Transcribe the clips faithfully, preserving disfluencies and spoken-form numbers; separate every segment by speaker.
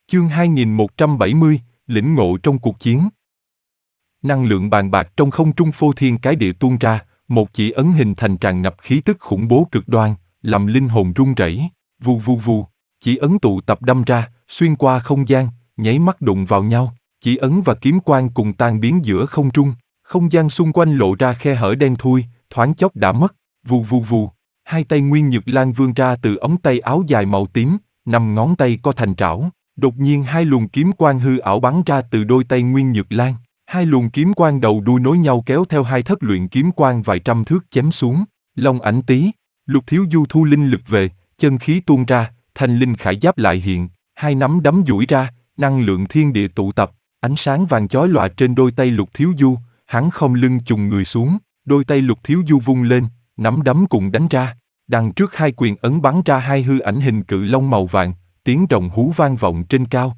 Speaker 1: Chương hai nghìn một trăm bảy mươi, lĩnh ngộ trong cuộc chiến. Năng lượng bàn bạc trong không trung phô thiên cái địa tuôn ra, một chỉ ấn hình thành tràn ngập khí tức khủng bố cực đoan, làm linh hồn run rẩy. Vù vù vù, chỉ ấn tụ tập đâm ra, xuyên qua không gian, nháy mắt đụng vào nhau. Chỉ ấn và kiếm quang cùng tan biến giữa không trung, không gian xung quanh lộ ra khe hở đen thui, thoáng chốc đã mất. Vù vù vù, hai tay Nguyên Nhược Lan vươn ra từ ống tay áo dài màu tím, năm ngón tay co thành trảo. Đột nhiên hai luồng kiếm quang hư ảo bắn ra từ đôi tay Nguyên Nhược Lan. Hai luồng kiếm quang đầu đuôi nối nhau kéo theo hai thất luyện kiếm quang vài trăm thước chém xuống. Long ảnh tý, Lục Thiếu Du thu linh lực về, chân khí tuôn ra, thanh linh khải giáp lại hiện, hai nắm đấm duỗi ra, năng lượng thiên địa tụ tập, ánh sáng vàng chói lòa trên đôi tay Lục Thiếu Du, hắn không lưng chùng người xuống, đôi tay Lục Thiếu Du vung lên, nắm đấm cùng đánh ra. Đằng trước hai quyền ấn bắn ra hai hư ảnh hình cự long màu vàng, tiếng rồng hú vang vọng trên cao.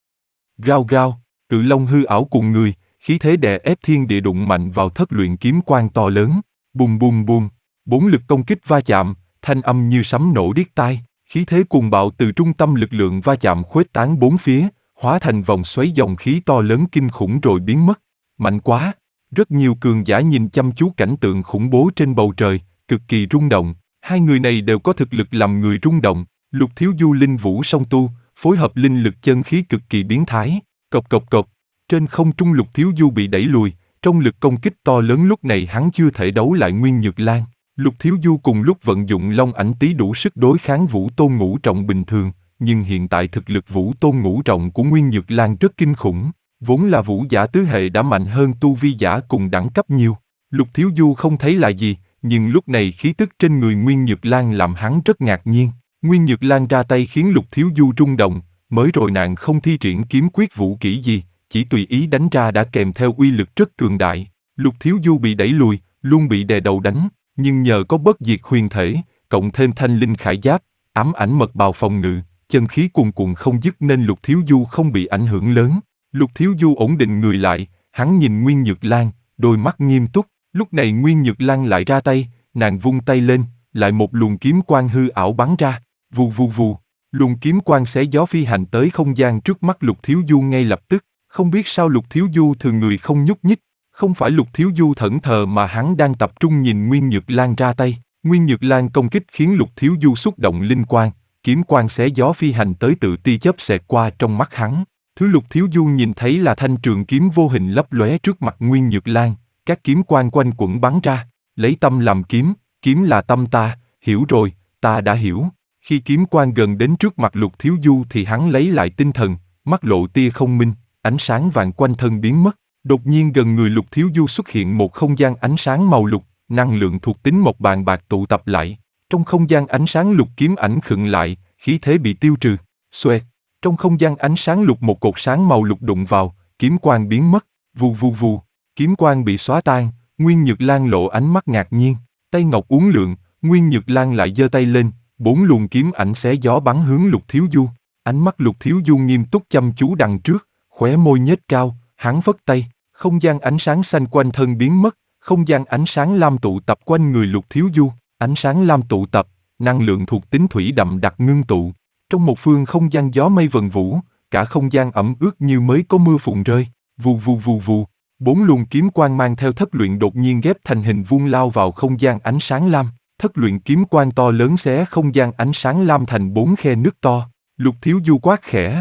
Speaker 1: Rao rao, cự long hư ảo cùng người, khí thế đè ép thiên địa đụng mạnh vào thất luyện kiếm quang to lớn. Bùm bùm bùm, bốn lực công kích va chạm, thanh âm như sấm nổ điếc tai, khí thế cuồng bạo từ trung tâm lực lượng va chạm khuếch tán bốn phía, hóa thành vòng xoáy dòng khí to lớn kinh khủng rồi biến mất. Mạnh quá! Rất nhiều cường giả nhìn chăm chú cảnh tượng khủng bố trên bầu trời, cực kỳ rung động. Hai người này đều có thực lực làm người rung động. Lục Thiếu Du linh vũ song tu, phối hợp linh lực chân khí cực kỳ biến thái. Cộc cộc cộc, trên không trung Lục Thiếu Du bị đẩy lùi, trong lực công kích to lớn lúc này hắn chưa thể đấu lại Nguyên Nhược Lan. Lục Thiếu Du cùng lúc vận dụng Long ảnh tý đủ sức đối kháng Vũ Tôn ngũ trọng bình thường, nhưng hiện tại thực lực Vũ Tôn ngũ trọng của Nguyên Nhược Lan rất kinh khủng, vốn là vũ giả tứ hệ đã mạnh hơn tu vi giả cùng đẳng cấp nhiều. Lục Thiếu Du không thấy là gì, nhưng lúc này khí tức trên người Nguyên Nhược Lan làm hắn rất ngạc nhiên. Nguyên Nhược Lan ra tay khiến Lục Thiếu Du rung động, mới rồi nàng không thi triển kiếm quyết vũ kỹ gì, chỉ tùy ý đánh ra đã kèm theo uy lực rất cường đại. Lục Thiếu Du bị đẩy lùi, luôn bị đè đầu đánh, nhưng nhờ có bất diệt huyền thể, cộng thêm thanh linh khải giáp, ám ảnh mật bào phòng ngự, chân khí cuồn cuộn không dứt nên Lục Thiếu Du không bị ảnh hưởng lớn. Lục Thiếu Du ổn định người lại, hắn nhìn Nguyên Nhược Lan, đôi mắt nghiêm túc. Lúc này Nguyên Nhược Lan lại ra tay, nàng vung tay lên, lại một luồng kiếm quang hư ảo bắn ra. Vù vù vù, luồng kiếm quang xé gió phi hành tới không gian trước mắt Lục Thiếu Du ngay lập tức. Không biết sao Lục Thiếu Du thường người không nhúc nhích, không phải Lục Thiếu Du thẫn thờ mà hắn đang tập trung nhìn Nguyên Nhược Lan ra tay. Nguyên Nhược Lan công kích khiến Lục Thiếu Du xúc động linh quang, kiếm quang xé gió phi hành tới tự tia chớp xẹt qua trong mắt hắn. Thứ Lục Thiếu Du nhìn thấy là thanh trường kiếm vô hình lấp lóe trước mặt Nguyên Nhược Lan, các kiếm quang quanh quẩn bắn ra, lấy tâm làm kiếm, kiếm là tâm ta, hiểu rồi, ta đã hiểu. Khi kiếm quang gần đến trước mặt Lục Thiếu Du thì hắn lấy lại tinh thần, mắt lộ tia không minh, ánh sáng vàng quanh thân biến mất. Đột nhiên gần người Lục Thiếu Du xuất hiện một không gian ánh sáng màu lục, năng lượng thuộc tính một bàn bạc tụ tập lại. Trong không gian ánh sáng lục kiếm ảnh khựng lại, khí thế bị tiêu trừ. Xoẹt, trong không gian ánh sáng lục một cột sáng màu lục đụng vào, kiếm quang biến mất. Vù vù vù, kiếm quang bị xóa tan. Nguyên Nhược Lan lộ ánh mắt ngạc nhiên, tay ngọc uốn lượn, Nguyên Nhược Lan lại giơ tay lên, bốn luồng kiếm ảnh xé gió bắn hướng Lục Thiếu Du. Ánh mắt Lục Thiếu Du nghiêm túc chăm chú đằng trước, khóe môi nhếch cao, hắn phất tay, không gian ánh sáng xanh quanh thân biến mất, không gian ánh sáng lam tụ tập quanh người Lục Thiếu Du, ánh sáng lam tụ tập, năng lượng thuộc tính thủy đậm đặc ngưng tụ. Trong một phương không gian gió mây vần vũ, cả không gian ẩm ướt như mới có mưa phùn rơi. Vù vù vù vù, bốn luồng kiếm quang mang theo thất luyện đột nhiên ghép thành hình vuông lao vào không gian ánh sáng lam. Thất luyện kiếm quang to lớn xé không gian ánh sáng lam thành bốn khe nước to. Lục Thiếu Du quát khẽ.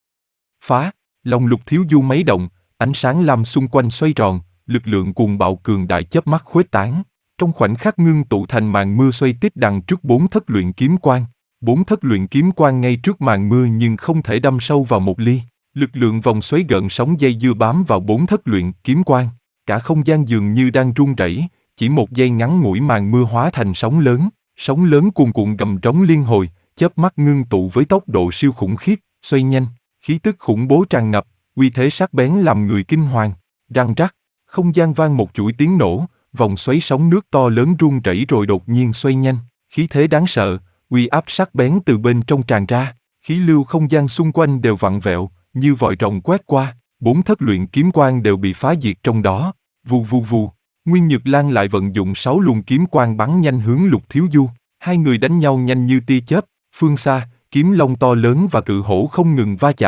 Speaker 1: Phá, lòng Lục Thiếu Du mấy động, ánh sáng lam xung quanh xoay tròn, lực lượng cuồng bạo cường đại chớp mắt khuếch tán. Trong khoảnh khắc ngưng tụ thành màn mưa xoay tít đằng trước bốn thất luyện kiếm quang. Bốn thất luyện kiếm quang ngay trước màn mưa nhưng không thể đâm sâu vào một ly. Lực lượng vòng xoáy gợn sóng dây dưa bám vào bốn thất luyện kiếm quang. Cả không gian dường như đang rung rẩy, chỉ một giây ngắn ngủi màn mưa hóa thành sóng lớn. Sóng lớn cuồn cuộn gầm trống liên hồi, chớp mắt ngưng tụ với tốc độ siêu khủng khiếp, xoay nhanh, khí tức khủng bố tràn ngập, uy thế sắc bén làm người kinh hoàng. Răng rắc, không gian vang một chuỗi tiếng nổ, vòng xoáy sóng nước to lớn rung rẩy rồi đột nhiên xoay nhanh, khí thế đáng sợ, uy áp sắc bén từ bên trong tràn ra, khí lưu không gian xung quanh đều vặn vẹo, như vòi rồng quét qua, bốn thất luyện kiếm quang đều bị phá diệt trong đó. Vù vù vù, Nguyên Nhược Lan lại vận dụng sáu luồng kiếm quang bắn nhanh hướng Lục Thiếu Du, hai người đánh nhau nhanh như tia chớp, phương xa, kiếm long to lớn và cự hổ không ngừng va chạm,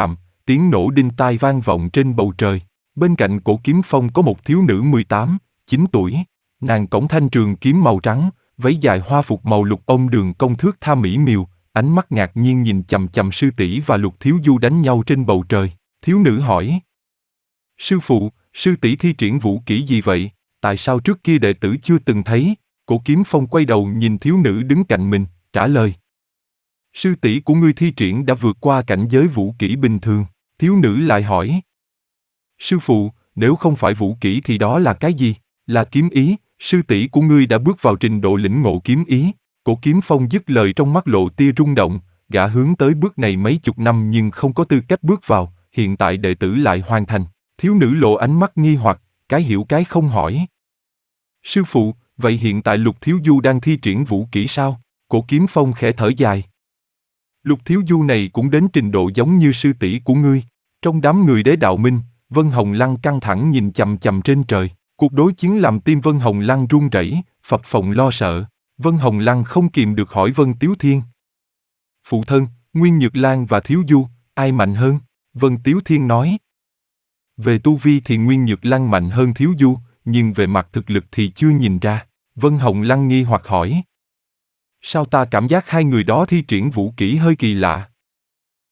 Speaker 1: tiếng nổ đinh tai vang vọng trên bầu trời. Bên cạnh Cổ Kiếm Phong có một thiếu nữ mười tám, chín tuổi. Nàng cõng thanh trường kiếm màu trắng, váy dài hoa phục màu lục ông đường cong thước tha mỹ miều, ánh mắt ngạc nhiên nhìn chằm chằm sư tỷ và Lục Thiếu Du đánh nhau trên bầu trời. Thiếu nữ hỏi: Sư phụ, sư tỷ thi triển vũ kỹ gì vậy? Tại sao trước kia đệ tử chưa từng thấy? Cổ Kiếm Phong quay đầu nhìn thiếu nữ đứng cạnh mình, trả lời: Sư tỷ của ngươi thi triển đã vượt qua cảnh giới vũ kỹ bình thường. Thiếu nữ lại hỏi: Sư phụ, nếu không phải vũ kỹ thì đó là cái gì? Là kiếm ý, sư tỷ của ngươi đã bước vào trình độ lĩnh ngộ kiếm ý. Cổ Kiếm Phong dứt lời trong mắt lộ tia rung động, gã hướng tới bước này mấy chục năm nhưng không có tư cách bước vào, hiện tại đệ tử lại hoàn thành. Thiếu nữ lộ ánh mắt nghi hoặc, cái hiểu cái không hỏi. Sư phụ, vậy hiện tại Lục Thiếu Du đang thi triển vũ kỹ sao? Cổ Kiếm Phong khẽ thở dài. Lục Thiếu Du này cũng đến trình độ giống như sư tỷ của ngươi. Trong đám người Đế Đạo Minh, Vân Hồng Lăng căng thẳng nhìn chằm chằm trên trời. Cuộc đối chiến làm tim Vân Hồng Lăng run rẩy, phập phồng lo sợ. Vân Hồng Lăng không kìm được hỏi Vân Tiếu Thiên: Phụ thân, Nguyên Nhược Lan và Thiếu Du, ai mạnh hơn? Vân Tiếu Thiên nói: Về tu vi thì Nguyên Nhược Lan mạnh hơn Thiếu Du, nhưng về mặt thực lực thì chưa nhìn ra. Vân Hồng Lăng nghi hoặc hỏi: Sao ta cảm giác hai người đó thi triển vũ kỹ hơi kỳ lạ?